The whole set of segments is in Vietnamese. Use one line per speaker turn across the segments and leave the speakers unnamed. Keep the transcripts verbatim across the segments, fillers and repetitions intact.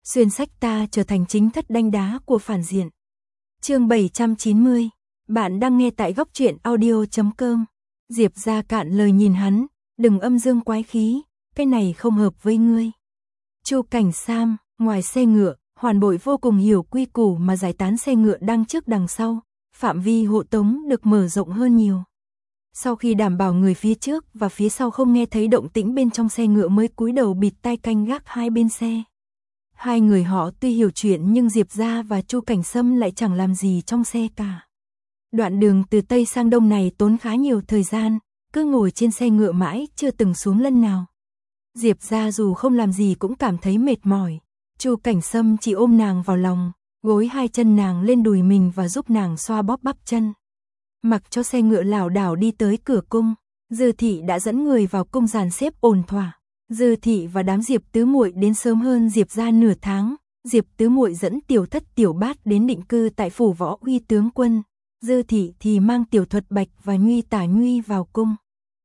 xuyên sách ta trở thành chính thất đanh đá của phản diện. Chương bảy trăm chín mươi, bạn đang nghe tại góc truyện audio chấm com. Diệp Gia cạn lời nhìn hắn, đừng âm dương quái khí, cái này không hợp với ngươi. Chu Cảnh Sam, ngoài xe ngựa, Hoàn Bội vô cùng hiểu quy củ mà giải tán xe ngựa đằng trước đằng sau, phạm vi hộ tống được mở rộng hơn nhiều. Sau khi đảm bảo người phía trước và phía sau không nghe thấy động tĩnh bên trong xe ngựa mới cúi đầu bịt tai canh gác hai bên xe. Hai người họ tuy hiểu chuyện nhưng Diệp Gia và Chu Cảnh Sâm lại chẳng làm gì trong xe cả. Đoạn đường từ Tây sang Đông này tốn khá nhiều thời gian, cứ ngồi trên xe ngựa mãi chưa từng xuống lần nào. Diệp Gia dù không làm gì cũng cảm thấy mệt mỏi. Chu Cảnh Sâm chỉ ôm nàng vào lòng, gối hai chân nàng lên đùi mình và giúp nàng xoa bóp bắp chân. Mặc cho xe ngựa lảo đảo đi tới cửa cung, Dư Thị đã dẫn người vào cung dàn xếp ổn thỏa. Dư Thị và đám Diệp tứ muội đến sớm hơn Diệp Gia nửa tháng. Diệp tứ muội dẫn Tiểu Thất Tiểu Bát đến định cư tại phủ Võ Uy tướng quân. Dư Thị thì mang Tiểu Thuật Bạch và Nhuy Tả Nhuy vào cung.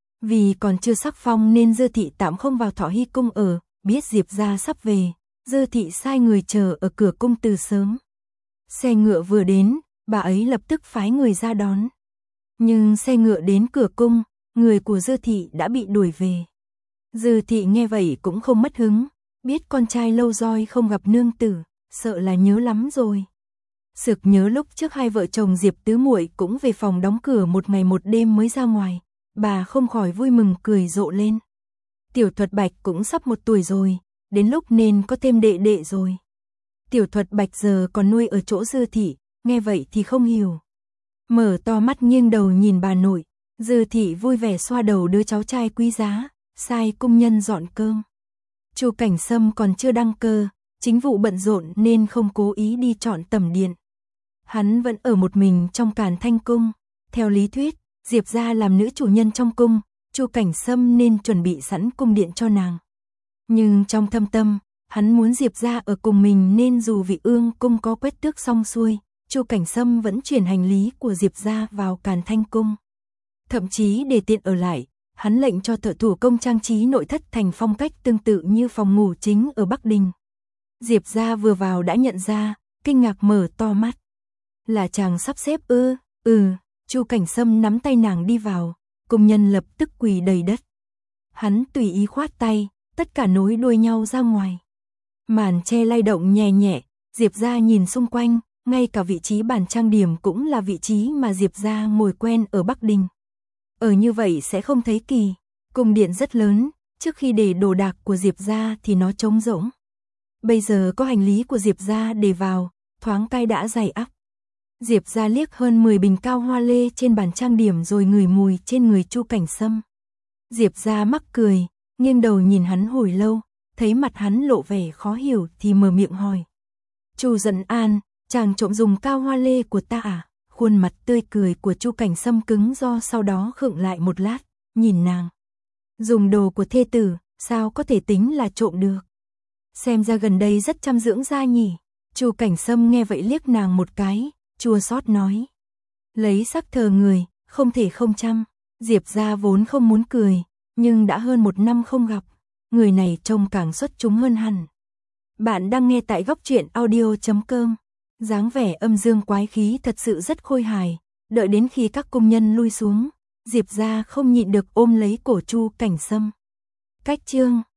Vì còn chưa sắc phong nên Dư Thị tạm không vào Thọ Hy cung ở, biết Diệp Gia sắp về, Dư Thị sai người chờ ở cửa cung từ sớm. Xe ngựa vừa đến, bà ấy lập tức phái người ra đón. Nhưng xe ngựa đến cửa cung, người của Dư Thị đã bị đuổi về. Dư Thị nghe vậy cũng không mất hứng, biết con trai lâu roi không gặp nương tử, sợ là nhớ lắm rồi. Sực nhớ lúc trước hai vợ chồng Diệp tứ muội cũng về phòng đóng cửa một ngày một đêm mới ra ngoài, bà không khỏi vui mừng cười rộ lên. Tiểu Thuật Bạch cũng sắp một tuổi rồi, đến lúc nên có thêm đệ đệ rồi. Tiểu Thuật Bạch giờ còn nuôi ở chỗ Dư Thị, nghe vậy thì không hiểu. Mở to mắt nghiêng đầu nhìn bà nội, Dư Thị vui vẻ xoa đầu đứa cháu trai quý giá, sai cung nhân dọn cơm. Chu Cảnh Sâm còn chưa đăng cơ, chính vụ bận rộn nên không cố ý đi chọn tẩm điện. Hắn vẫn ở một mình trong Càn Thanh cung. Theo lý thuyết, Diệp Gia làm nữ chủ nhân trong cung, Chu Cảnh Sâm nên chuẩn bị sẵn cung điện cho nàng. Nhưng trong thâm tâm, hắn muốn Diệp Gia ở cùng mình nên dù Vị Ương cung có quét tước xong xuôi, Chu Cảnh Sâm vẫn chuyển hành lý của Diệp Gia vào Càn Thanh cung. Thậm chí để tiện ở lại, hắn lệnh cho thợ thủ công trang trí nội thất thành phong cách tương tự như phòng ngủ chính ở Bắc Đình. Diệp Gia vừa vào đã nhận ra, kinh ngạc mở to mắt. Là chàng sắp xếp ư? Ừ, Chu Cảnh Sâm nắm tay nàng đi vào, công nhân lập tức quỳ đầy đất. Hắn tùy ý khoát tay, tất cả nối đuôi nhau ra ngoài. Màn che lay động nhẹ nhẹ, Diệp Gia nhìn xung quanh, ngay cả vị trí bàn trang điểm cũng là vị trí mà Diệp Gia ngồi quen ở Bắc Đình. Ở như vậy sẽ không thấy kỳ. Cung điện rất lớn, trước khi để đồ đạc của Diệp Gia thì nó trống rỗng. Bây giờ có hành lý của Diệp Gia để vào, thoáng cái đã dày ắp. Diệp Gia liếc hơn mười bình cao hoa lê trên bàn trang điểm rồi ngửi mùi trên người Chu Cảnh Sâm. Diệp Gia mắc cười, nghiêng đầu nhìn hắn hồi lâu, thấy mặt hắn lộ vẻ khó hiểu thì mở miệng hỏi. Chu Dận An, chàng trộm dùng cao hoa lê của ta à? Khuôn mặt tươi cười của Chu Cảnh Sâm cứng do sau đó khựng lại một lát, nhìn nàng. Dùng đồ của thê tử, sao có thể tính là trộm được? Xem ra gần đây rất chăm dưỡng da nhỉ. Chu Cảnh Sâm nghe vậy liếc nàng một cái, chua xót nói. Lấy sắc thờ người, không thể không chăm. Diệp Gia vốn không muốn cười, nhưng đã hơn một năm không gặp, người này trông càng xuất chúng hơn hẳn. Bạn đang nghe tại góc truyện audio chấm com. Dáng vẻ âm dương quái khí thật sự rất khôi hài. Đợi đến khi các công nhân lui xuống, Diệp Gia không nhịn được ôm lấy cổ Chu Cảnh Sâm. Cách chương